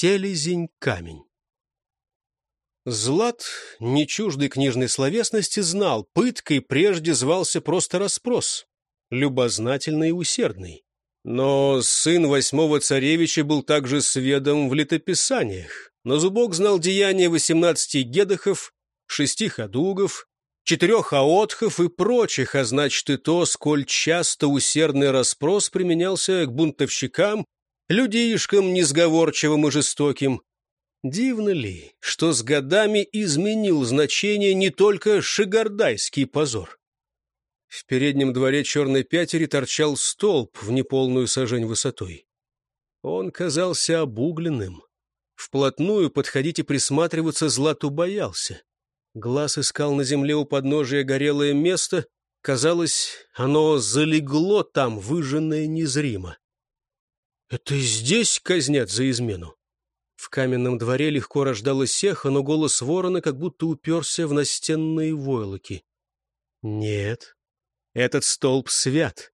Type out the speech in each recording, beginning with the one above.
селезень-камень. Злат, не чуждый книжной словесности, знал, пыткой прежде звался просто расспрос, любознательный и усердный. Но сын 8-го царевича был также сведом в летописаниях. На зубок знал деяния 18 гедахов, 6 ходугов, 4 аотхов и прочих, а значит и то, сколь часто усердный расспрос применялся к бунтовщикам, людишкам несговорчивым и жестоким. Дивно ли, что с годами изменил значение не только шигардайский позор? В переднем дворе черной пятери торчал столб в неполную сажень высотой. Он казался обугленным. Вплотную подходить и присматриваться Злату боялся. Глаз искал на земле у подножия горелое место. Казалось, оно залегло там, выжженное незримо. Это здесь казнят за измену? В каменном дворе легко рождалось эхо, но голос ворона как будто уперся в настенные войлоки. Нет, этот столб свят.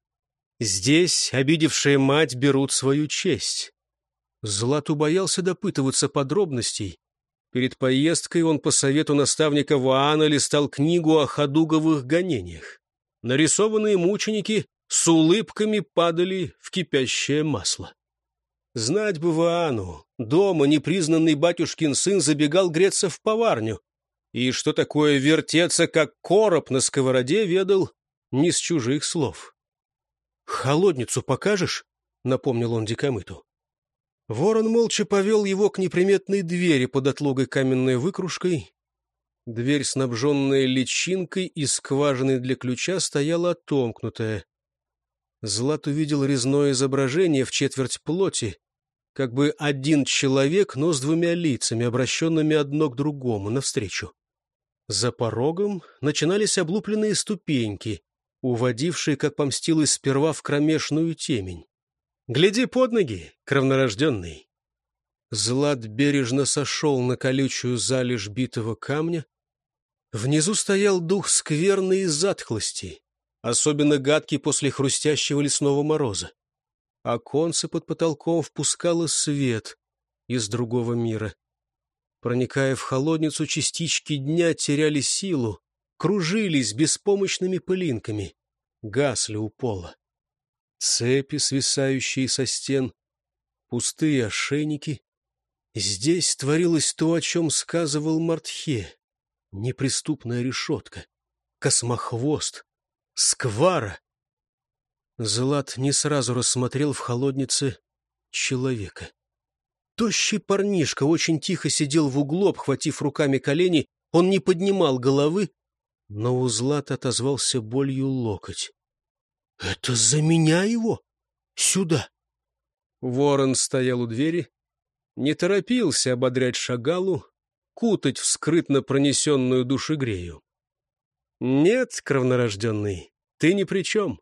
Здесь обидевшие мать берут свою честь. Злату боялся допытываться подробностей. Перед поездкой он по совету наставника Ваана листал книгу о ходуговых гонениях. Нарисованные мученики с улыбками падали в кипящее масло. Знать бы Ваану, дома непризнанный батюшкин сын забегал греться в поварню, и что такое вертеться, как короб на сковороде, ведал не с чужих слов. «Холодницу покажешь?» — напомнил он Дикомыту. Ворон молча повел его к неприметной двери под отлогой каменной выкружкой. Дверь, снабженная личинкой и скважиной для ключа, стояла отомкнутая. Злат увидел резное изображение в четверть плоти, как бы один человек, но с 2 лицами, обращенными одно к другому, навстречу. За порогом начинались облупленные ступеньки, уводившие, как помстилось, сперва в кромешную темень. «Гляди под ноги, кровнорожденный!» Злат бережно сошел на колючую залежь битого камня. Внизу стоял дух скверной и затхлости, особенно гадкий после хрустящего лесного мороза. Оконце под потолком впускало свет из другого мира. Проникая в холодницу, частички дня теряли силу, кружились беспомощными пылинками, гасли у пола. Цепи, свисающие со стен, пустые ошейники. Здесь творилось то, о чем сказывал Мартхе. Неприступная решетка, космохвост, сквара. Злат не сразу рассмотрел в холоднице человека. Тощий парнишка очень тихо сидел в углу, обхватив руками колени. Он не поднимал головы, но у Злата отозвался болью локоть. «Это за меня его? Сюда!» Ворон стоял у двери, не торопился ободрять шагалу, кутать в скрытно пронесенную душегрею. «Нет, кровнорожденный, ты ни при чем».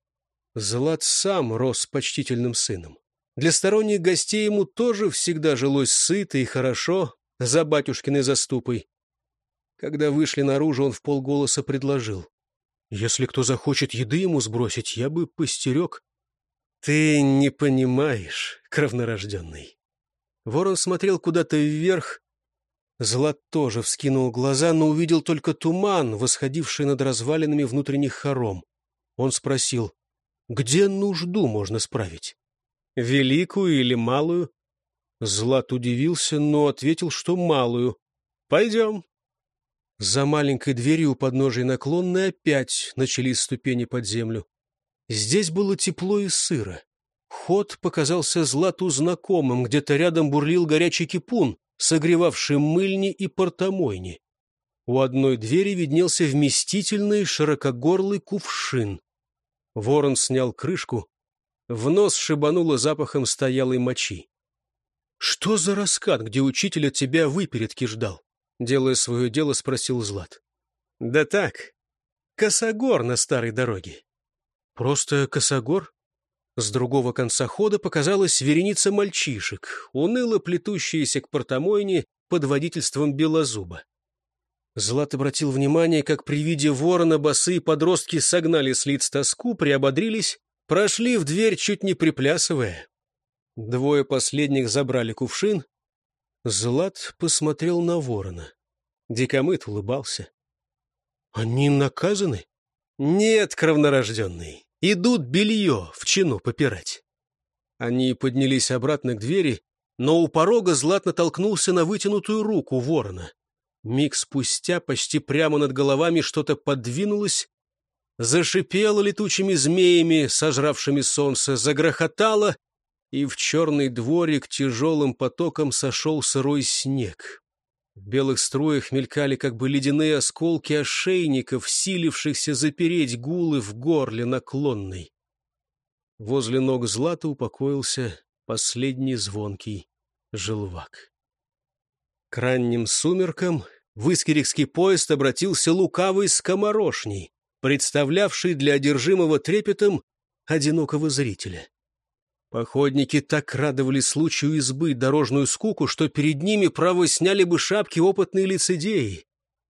Злат сам рос почтительным сыном. Для сторонних гостей ему тоже всегда жилось сыто и хорошо за батюшкиной заступой. Когда вышли наружу, он вполголоса предложил: «Если кто захочет еды ему сбросить, я бы постерег». «Ты не понимаешь, кровнорожденный». Ворон смотрел куда-то вверх. Злат тоже вскинул глаза, но увидел только туман, восходивший над развалинами внутренних хором. Он спросил: «Где нужду можно справить? Великую или малую?» Злат удивился, но ответил, что малую. «Пойдем». За маленькой дверью у подножия наклонной опять начались ступени под землю. Здесь было тепло и сыро. Ход показался Злату знакомым, где-то рядом бурлил горячий кипун, согревавший мыльни и портомойни. У одной двери виднелся вместительный широкогорлый кувшин. Ворон снял крышку. В нос шибануло запахом стоялой мочи. «Что за раскат, где учитель от тебя выпередки ждал?» Делая свое дело, спросил Злат. «Да так, косогор на старой дороге». «Просто косогор?» С другого конца хода показалась вереница мальчишек, уныло плетущиеся к портомойне под водительством Белозуба. Злат обратил внимание, как при виде ворона босые подростки согнали с лиц тоску, приободрились, прошли в дверь, чуть не приплясывая. 2 последних забрали кувшин, Злат посмотрел на ворона. Дикомыт улыбался. «Они наказаны?» «Нет, кровнорожденный. Идут белье в чину попирать». Они поднялись обратно к двери, но у порога Злат натолкнулся на вытянутую руку ворона. Миг спустя почти прямо над головами что-то подвинулось, зашипело летучими змеями, сожравшими солнце, загрохотало, и в черный дворик тяжелым потоком сошел сырой снег. В белых струях мелькали как бы ледяные осколки ошейников, силившихся запереть гулы в горле наклонной. Возле ног Злата упокоился последний звонкий желвак. К ранним сумеркам в Искирикский поезд обратился лукавый скоморошний, представлявший для одержимого трепетом одинокого зрителя. Походники так радовались случаю избыть дорожную скуку, что перед ними, право, сняли бы шапки опытные лицедеи.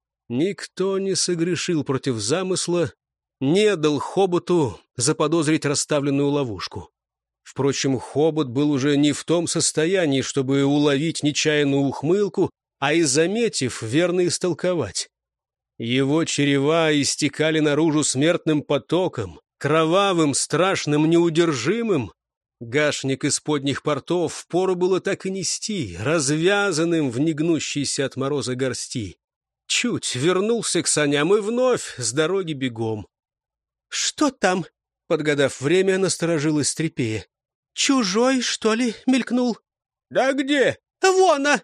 Никто не согрешил против замысла, не дал хоботу заподозрить расставленную ловушку. Впрочем, хобот был уже не в том состоянии, чтобы уловить нечаянную ухмылку, а и, заметив, верно истолковать. Его чрева истекали наружу смертным потоком, кровавым, страшным, неудержимым. Гашник из подних портов впору было так и нести, развязанным в негнущейся от мороза горсти. Чуть вернулся к саням и вновь с дороги бегом. — Что там? — подгадав время, насторожилась Стрепея. — Чужой, что ли, мелькнул? — Да где? — Вон!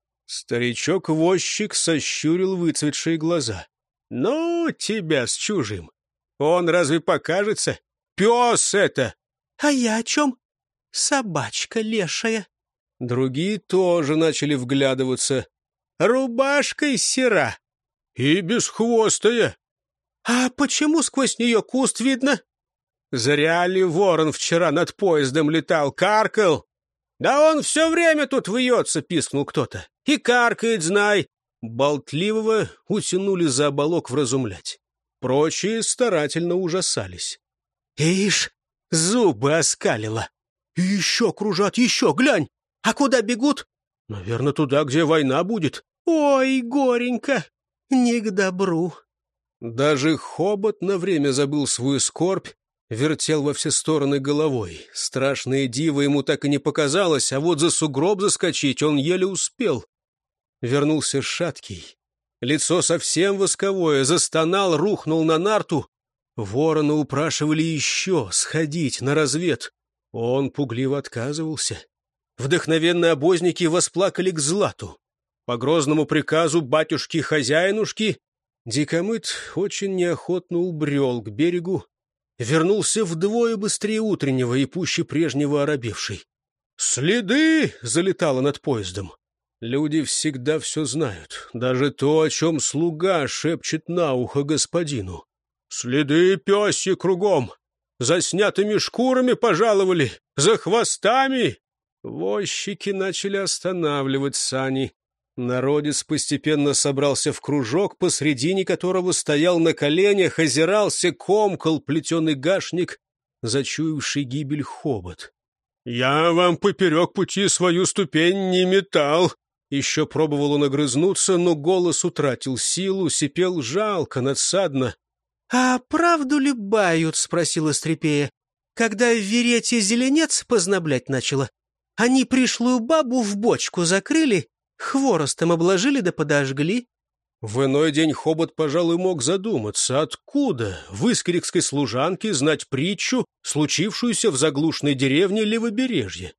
Старичок-возчик сощурил выцветшие глаза. — Ну, тебя с чужим. Он разве покажется? Пес это! — А я о чем? Собачка лешая. Другие тоже начали вглядываться. Рубашкой сера. И бесхвостая. А почему сквозь нее куст видно? Зря ли ворон вчера над поездом летал, каркал? Да он все время тут вьется, пискнул кто-то. И каркает, знай. Болтливого утянули за оболок вразумлять. Прочие старательно ужасались. Ишь, зубы оскалила. И еще кружат, еще, глянь! А куда бегут? Наверное, туда, где война будет. Ой, горенько, не к добру. Даже хобот на время забыл свою скорбь, вертел во все стороны головой. Страшное диво ему так и не показалось, а вот за сугроб заскочить он еле успел. Вернулся шаткий. Лицо совсем восковое, застонал, рухнул на нарту. Ворона упрашивали еще сходить на развед. Он пугливо отказывался. Вдохновенные обозники восплакали к Злату. По грозному приказу батюшки-хозяинушки Дикомыт очень неохотно убрел к берегу, вернулся вдвое быстрее утреннего и пуще прежнего оробевший. «Следы!» — залетало над поездом. Люди всегда все знают, даже то, о чем слуга шепчет на ухо господину. «Следы пёсьи кругом! За снятыми шкурами пожаловали! За хвостами!» Возчики начали останавливать сани. Народец постепенно собрался в кружок, посредине которого стоял на коленях, озирался, комкал плетеный гашник, зачуявший гибель хобот. «Я вам поперек пути свою ступень не метал!» Еще пробовал он огрызнуться, но голос утратил силу, сипел жалко, надсадно. — А правду ли бают? — спросила Стрепея. — Когда в верете зеленец познаблять начала, они пришлую бабу в бочку закрыли, хворостом обложили да подожгли. В иной день хобот, пожалуй, мог задуматься, откуда в искрикской служанке знать притчу, случившуюся в заглушной деревне Левобережье.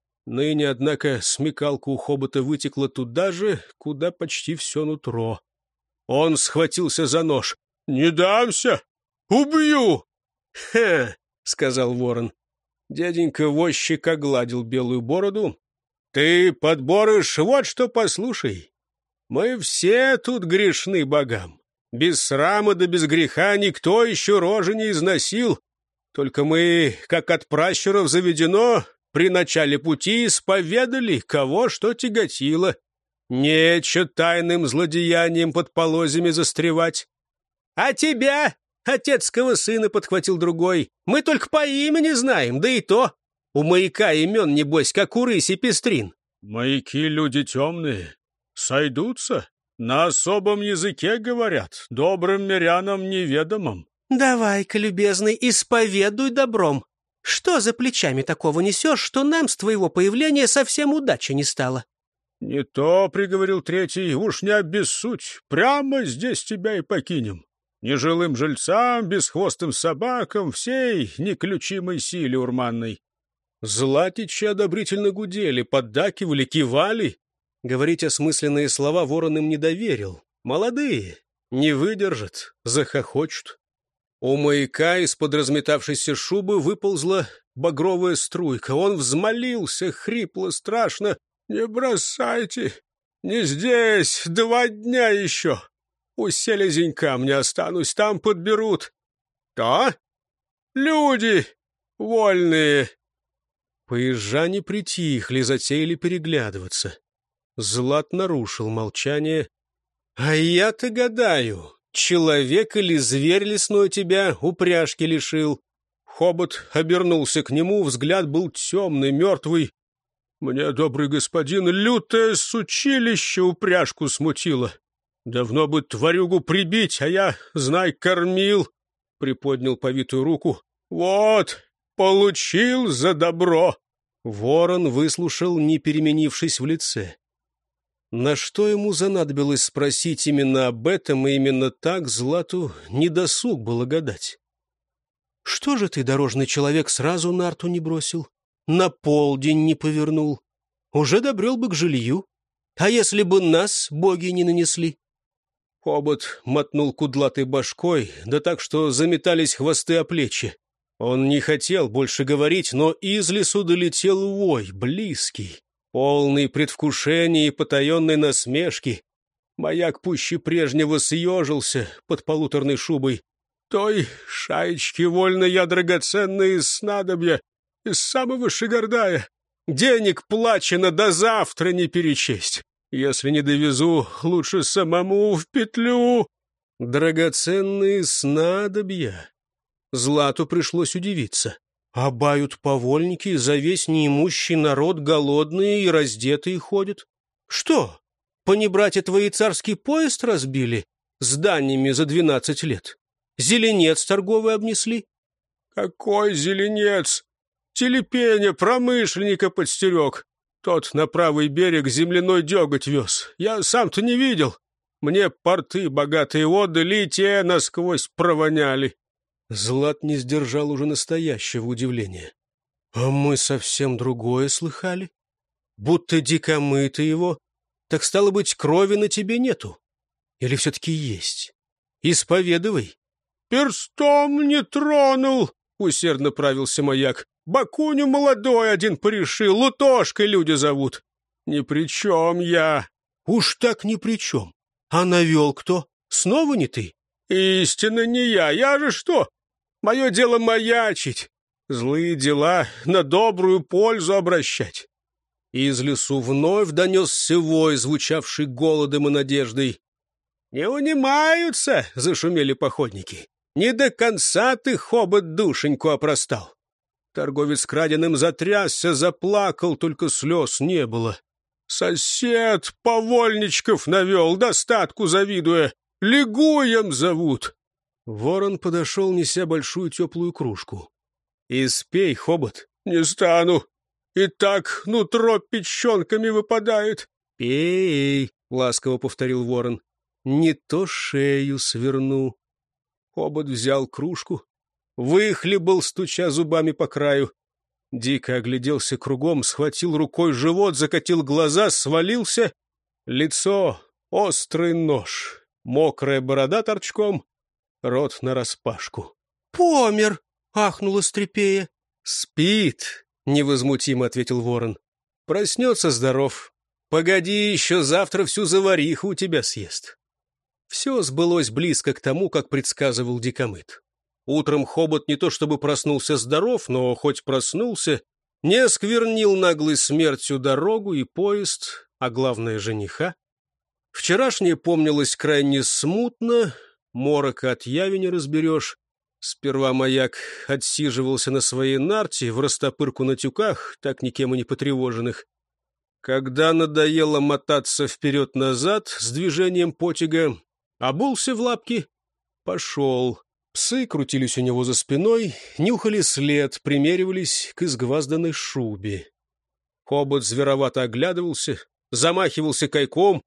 Ныне, однако, смекалка у хобота вытекла туда же, куда почти все нутро. Он схватился за нож. «Не дамся! Убью!» «Хе!» — сказал ворон. Дяденька-возчик огладил белую бороду. «Ты, подборыш, вот что послушай. Мы все тут грешны богам. Без срама да без греха никто еще рожи не износил. Только мы, как от пращуров заведено, при начале пути исповедали, кого что тяготило. Нече тайным злодеянием под полозьями застревать. — А тебя, отецкого сына, — подхватил другой, — мы только по имени знаем, да и то. У маяка имен, небось, как у рыси пестрин. Маяки люди темные. Сойдутся? На особом языке говорят, добрым мирянам неведомым. Давай-ка, любезный, исповедуй добром. Что за плечами такого несешь, что нам с твоего появления совсем удачи не стало? Не то, — приговорил третий, — уж не обессудь, прямо здесь тебя и покинем. Нежилым жильцам, бесхвостым собакам, всей неключимой силе урманной. Златичи одобрительно гудели, поддакивали, кивали. Говорить осмысленные слова ворон им не доверил. Молодые, не выдержат, захохочут. У маяка из-под разметавшейся шубы выползла багровая струйка. Он взмолился, хрипло, страшно. «Не бросайте! Не здесь! 2 дня еще! У селезенька мне останусь, там подберут. То? Люди вольные!» Поезжане притихли, затеяли переглядываться. Злат нарушил молчание. «А я-то гадаю, человек или зверь лесной тебя упряжки лишил?» Хобот обернулся к нему, взгляд был темный, мертвый. «Мне, добрый господин, лютое сучилище упряжку смутило. Давно бы тварюгу прибить, а я, знай, кормил!» Приподнял повитую руку. «Вот, получил за добро!» Ворон выслушал, не переменившись в лице. На что ему занадобилось спросить именно об этом, и именно так Злату недосуг было гадать. «Что же ты, дорожный человек, сразу нарту не бросил? На полдень не повернул? Уже добрел бы к жилью. А если бы нас боги не нанесли?» Хобот мотнул кудлатой башкой, да так, что заметались хвосты о плечи. Он не хотел больше говорить, но из лесу долетел вой, близкий, полный предвкушения и потаенной насмешки. Маяк пуще прежнего съежился под полуторной шубой. «Той шаечки вольно я драгоценные снадобья из самого Шигардая. Денег плачено до завтра не перечесть. Если не довезу, лучше самому в петлю». Драгоценные снадобья. Злату пришлось удивиться. А бают повольники, за весь неимущий народ голодные и раздетые ходят. Что, понебратья твои царский поезд разбили с даниями за 12 лет? Зеленец торговый обнесли? «Какой зеленец! Телепеня промышленника подстерег. Тот на правый берег земляной деготь вез. Я сам-то не видел. Мне порты богатые отдали, и те насквозь провоняли». Злат не сдержал уже настоящего удивления. «А мы совсем другое слыхали. Будто дикомыты его. Так, стало быть, крови на тебе нету? Или все-таки есть? Исповедывай». «Перстом не тронул», — усердно правился маяк. «Бакуню молодой один порешил, Лутошкой люди зовут. Ни при чем я». «Уж так ни при чем. А навел кто? Снова не ты?» «Истинно не я же что? Мое дело маячить, злые дела на добрую пользу обращать». Из лесу вновь донесся вой, звучавший голодом и надеждой. «Не унимаются!» — зашумели походники. «Не до конца ты, Хобот, душеньку опростал!» Торговец краденым затрясся, заплакал, только слез не было. «Сосед повольничков навел, достатку завидуя, Лигуем зовут!» Ворон подошел, неся большую теплую кружку. «Испей, Хобот». «Не стану, и так нутро печенками выпадает». «Пей», — ласково повторил ворон. «Не то шею сверну». Хобот взял кружку, выхлебал, стуча зубами по краю. Дико огляделся кругом, схватил рукой живот, закатил глаза, свалился. Лицо — острый нож, мокрая борода торчком, рот нараспашку. «Помер!» — ахнула Стрепея. «Спит!» — невозмутимо ответил ворон. «Проснется здоров. Погоди, еще завтра всю завариху у тебя съест». Все сбылось близко к тому, как предсказывал дикомыт. Утром Хобот не то чтобы проснулся здоров, но хоть проснулся, не осквернил наглой смертью дорогу и поезд, а главное — жениха. Вчерашнее помнилось крайне смутно, морока от яви не разберешь. Сперва маяк отсиживался на своей нарте в растопырку на тюках, так никем и не потревоженных. Когда надоело мотаться вперед-назад с движением потяга, обулся в лапки, пошел. Псы крутились у него за спиной, нюхали след, примеривались к изгвазданной шубе. Хобот зверовато оглядывался, замахивался кайком.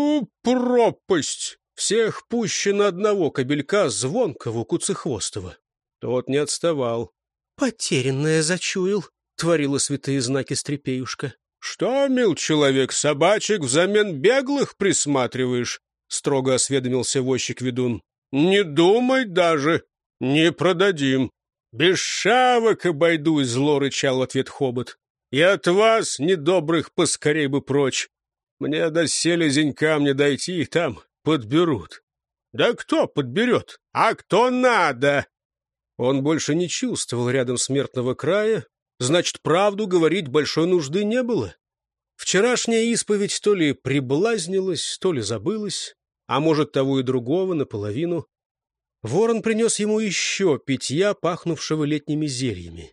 Пропасть! Всех пуще на одного кобелька звонкого куцехвостого. Тот не отставал. «Потерянное зачуял», — творила святые знаки Стрепеюшка. «Что, мил человек, собачек взамен беглых присматриваешь?» — строго осведомился возчик-ведун. «Не думай даже, не продадим». «Без шавок обойдусь», — зло рычал в ответ Хобот. «И от вас, недобрых, поскорей бы прочь. Мне до селезень камня дойти, там подберут». «Да кто подберет? А кто надо?» Он больше не чувствовал рядом смертного края, значит, правду говорить большой нужды не было. Вчерашняя исповедь то ли приблазнилась, то ли забылась, а может, того и другого наполовину. Ворон принес ему еще питья, пахнувшего летними зельями.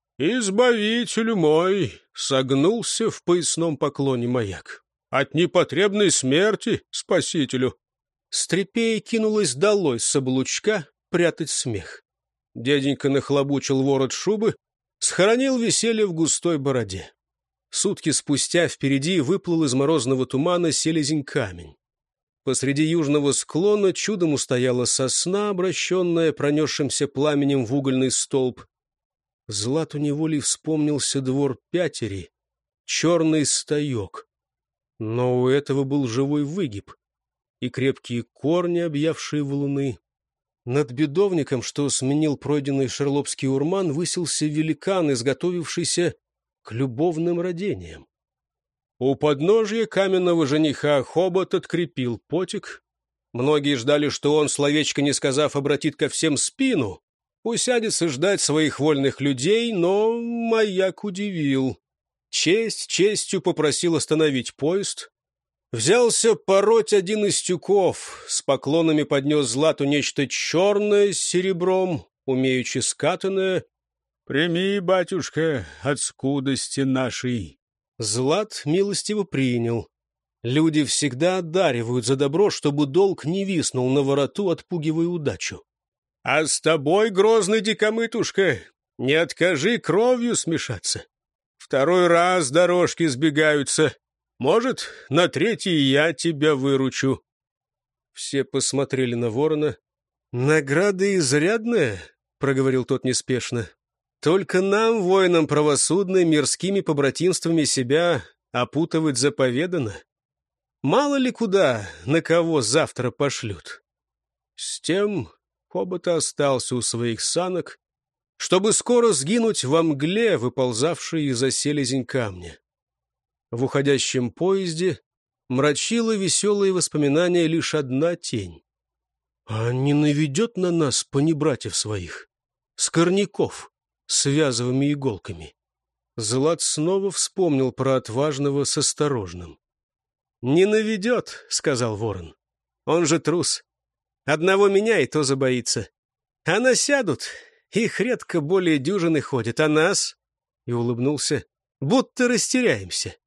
«Избавитель мой!» — согнулся в поясном поклоне маяк. «От непотребной смерти спасителю!» Стрепея кинулась долой с облучка прятать смех. Дяденька нахлобучил ворот шубы, схоронил веселье в густой бороде. Сутки спустя впереди выплыл из морозного тумана селезень-камень. Посреди южного склона чудом устояла сосна, обращенная пронесшимся пламенем в угольный столб. Злату неволей вспомнился двор Пятери, черный стоек. Но у этого был живой выгиб и крепкие корни, объявшие валуны. Над бедовником, что сменил пройденный шерлопский урман, высился великан, изготовившийся к любовным родениям. У подножия каменного жениха Хобот открепил потик. Многие ждали, что он, словечко не сказав, обратит ко всем спину, усядется ждать своих вольных людей, но маяк удивил. Честь честью попросил остановить поезд. Взялся пороть один из тюков, с поклонами поднес Злату нечто черное с серебром, умеючи скатанное. «Прими, батюшка, от скудости нашей». Злат милостиво принял. Люди всегда одаривают за добро, чтобы долг не виснул на вороту, отпугивая удачу. «А с тобой, грозный дикомытушка, не откажи кровью смешаться. Второй раз дорожки сбегаются. Может, на третий я тебя выручу». Все посмотрели на ворона. «Награда изрядная», — проговорил тот неспешно. «Только нам, воинам правосудной, мирскими побратимствами себя опутывать заповедано. Мало ли куда, на кого завтра пошлют». С тем Хобот остался у своих санок, чтобы скоро сгинуть во мгле, выползавшей из-за селезень камня. В уходящем поезде мрачила веселые воспоминания лишь одна тень. А не наведет на нас понебратьев своих, скорняков, с вязовыми иголками? Злат снова вспомнил про отважного с осторожным. «Не наведет», — сказал ворон. «Он же трус. Одного меня и то забоится. А насядут, их редко более дюжины ходят, а нас...» И улыбнулся. «Будто растеряемся».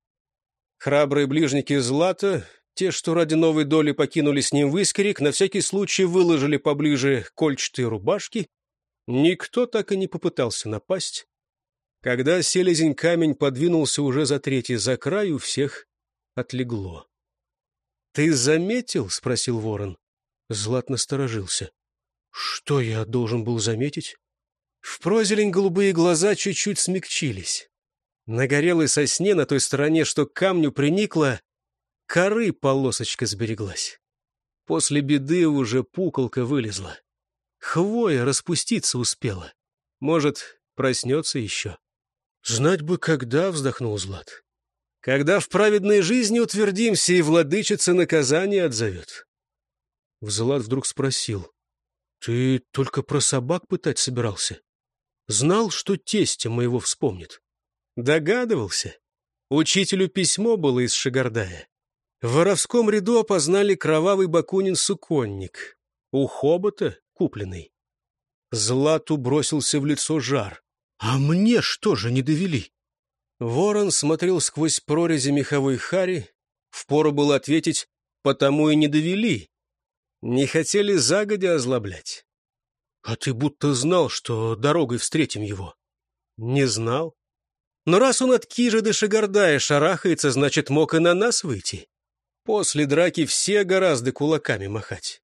Храбрые ближники Злата, те, что ради новой доли покинули с ним Выскорик, на всякий случай выложили поближе кольчатые рубашки. Никто так и не попытался напасть. Когда селезень-камень подвинулся уже за третий за край, у всех отлегло. «Ты заметил?» — спросил ворон. Злат насторожился. «Что я должен был заметить?» В прозелень голубые глаза чуть-чуть смягчились. На горелой сосне, на той стороне, что к камню приникла, коры полосочка сбереглась. После беды уже пуколка вылезла. Хвоя распуститься успела. Может, проснется еще. «Знать бы, когда», — вздохнул Злат. «Когда в праведной жизни утвердимся, и владычица наказание отзовет». Злат вдруг спросил. «Ты только про собак пытать собирался? Знал, что тестя моего вспомнит?» Догадывался. Учителю письмо было из Шигардая. В воровском ряду опознали кровавый Бакунин-суконник. У Хобота купленный. Злату бросился в лицо жар. «А мне что же не довели? Ворон смотрел сквозь прорези меховой хари. Впору было ответить: потому и не довели. Не хотели загодя озлоблять. А ты будто знал, что дорогой встретим его. Не знал. Но раз он от Кижи до Шигардая шарахается, значит, мог и на нас выйти. После драки все гораздо кулаками махать.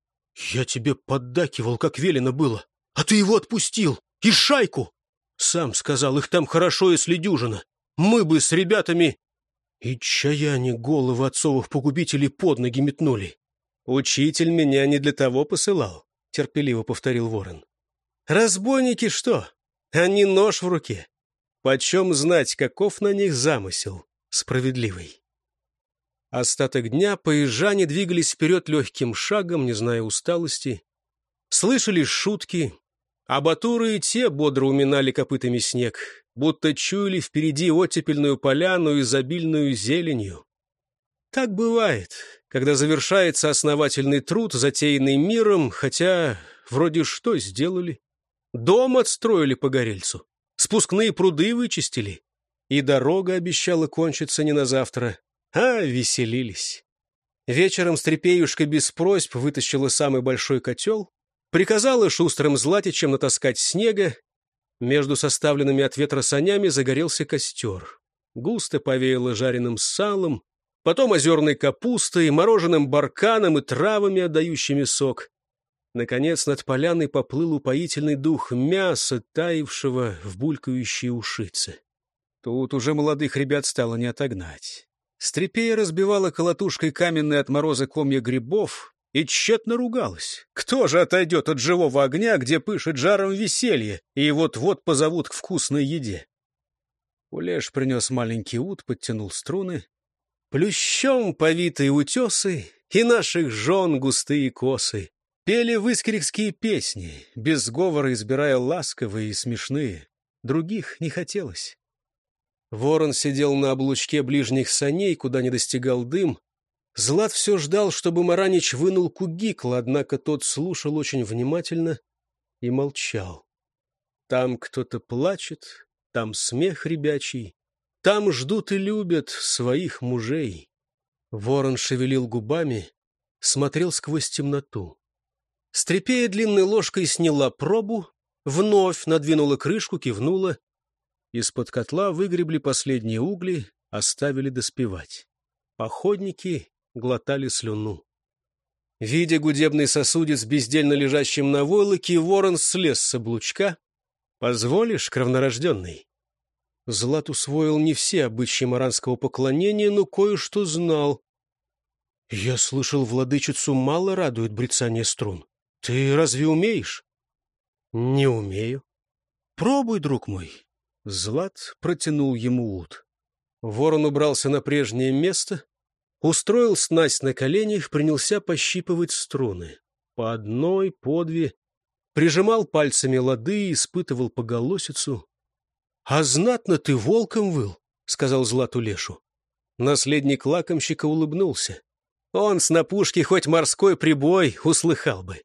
Я тебе поддакивал, как велено было, а ты его отпустил. И шайку. Сам сказал, их там хорошо, если дюжина. Мы бы с ребятами... И чаяне головы отцовых погубителей под ноги метнули. Учитель меня не для того посылал, терпеливо повторил Ворон. Разбойники что? Они нож в руке. Почем знать, каков на них замысел справедливый? Остаток дня поезжане двигались вперед легким шагом, не зная усталости. Слышали шутки, а батуры и те бодро уминали копытами снег, будто чуяли впереди оттепельную поляну, изобильную зеленью. Так бывает, когда завершается основательный труд, затеянный миром, хотя вроде что сделали? Дом отстроили погорельцу, спускные пруды вычистили, и дорога обещала кончиться не на завтра, а веселились. Вечером Стрепеюшка без просьб вытащила самый большой котел, приказала шустрым златичам натаскать снега. Между составленными от ветра санями загорелся костер. Густо повеяло жареным салом, потом озерной капустой, мороженым барканом и травами, отдающими сок. Наконец над поляной поплыл упоительный дух мяса, таявшего в булькающей ушице. Тут уже молодых ребят стало не отогнать. Стрепея разбивала колотушкой каменные от мороза комья грибов и тщетно ругалась. Кто же отойдет от живого огня, где пышет жаром веселье, и вот-вот позовут к вкусной еде? Улеш принес маленький ут, подтянул струны. Плющом повитые утесы и наших жен густые косы пели выскрикские песни, без сговора избирая ласковые и смешные. Других не хотелось. Ворон сидел на облучке ближних саней, куда не достигал дым. Злат все ждал, чтобы Маранич вынул кугикл, однако тот слушал очень внимательно и молчал. Там кто-то плачет, там смех ребячий, там ждут и любят своих мужей. Ворон шевелил губами, смотрел сквозь темноту. Стрепея длинной ложкой сняла пробу, вновь надвинула крышку, кивнула. Из-под котла выгребли последние угли, оставили доспевать. Походники глотали слюну. Видя гудебный сосудец, бездельно лежащим на войлоке, Ворон слез с облучка. «Позволишь, кровнорожденный?» Злат усвоил не все обычаи маранского поклонения, но кое-что знал. «Я слышал, владычицу мало радует брецание струн. Ты разве умеешь?» «Не умею». «Пробуй, друг мой». Злат протянул ему ут. Ворон убрался на прежнее место, устроил снасть на коленях, принялся пощипывать струны. По одной, по две. Прижимал пальцами лады, испытывал поголосицу. — А знатно ты волком выл, — сказал Злату Лешу. Наследник лакомщика улыбнулся. Он с напушки хоть морской прибой услыхал бы.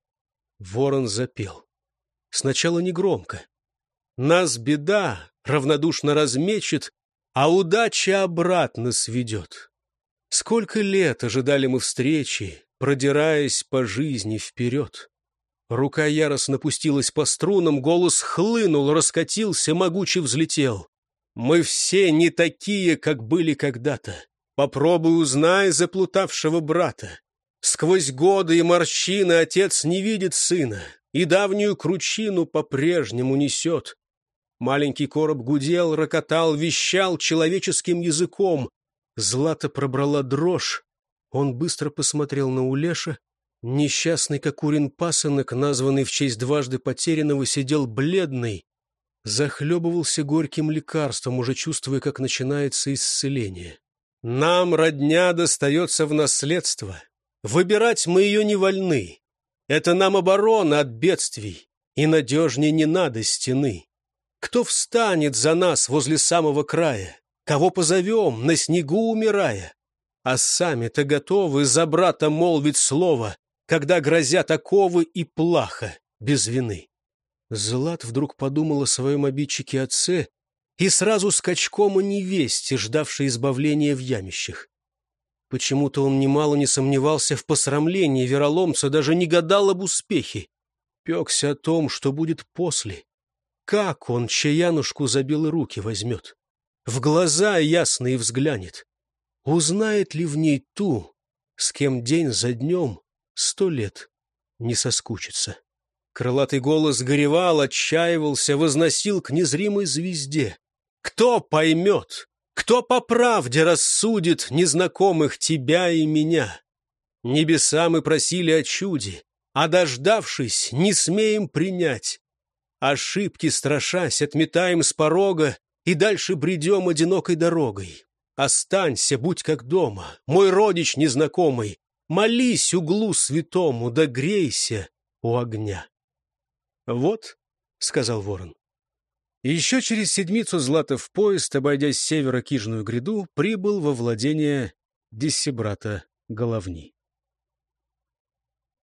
Ворон запел. Сначала негромко. Нас беда равнодушно размечет, а удача обратно сведет. Сколько лет ожидали мы встречи, продираясь по жизни вперед. Рука яростно пустилась по струнам, голос хлынул, раскатился, могуче взлетел. Мы все не такие, как были когда-то. Попробуй узнай заплутавшего брата. Сквозь годы и морщины отец не видит сына, и давнюю кручину по-прежнему несет. Маленький короб гудел, рокотал, вещал человеческим языком. Злата пробрала дрожь. Он быстро посмотрел на Улеша. Несчастный Кокурин пасынок, названный в честь дважды потерянного, сидел бледный, захлебывался горьким лекарством, уже чувствуя, как начинается исцеление. Нам родня достается в наследство. Выбирать мы ее не вольны. Это нам оборона от бедствий, и надежней не надо стены. Кто встанет за нас возле самого края? Кого позовем, на снегу умирая? А сами-то готовы за брата молвить слово, когда грозят оковы и плаха без вины. Злат вдруг подумал о своем обидчике отце и сразу скачком о невесте, ждавшей избавления в ямищах. Почему-то он немало не сомневался в посрамлении вероломца, даже не гадал об успехе. Пекся о том, что будет после. Как он Чаянушку за белые руки возьмет? В глаза ясные взглянет. Узнает ли в ней ту, с кем день за днем 100 лет не соскучится? Крылатый голос горевал, отчаивался, возносил к незримой звезде. Кто поймет, кто по правде рассудит незнакомых тебя и меня? Небеса мы просили о чуде, а дождавшись, не смеем принять. Ошибки страшась, отметаем с порога и дальше бредем одинокой дорогой. Останься, будь как дома, мой родич незнакомый, молись углу святому, да грейся у огня. «Вот», — сказал ворон. И еще через седмицу Златов поезд, обойдя с севера Кижную гряду, прибыл во владение Дисебрата Головни.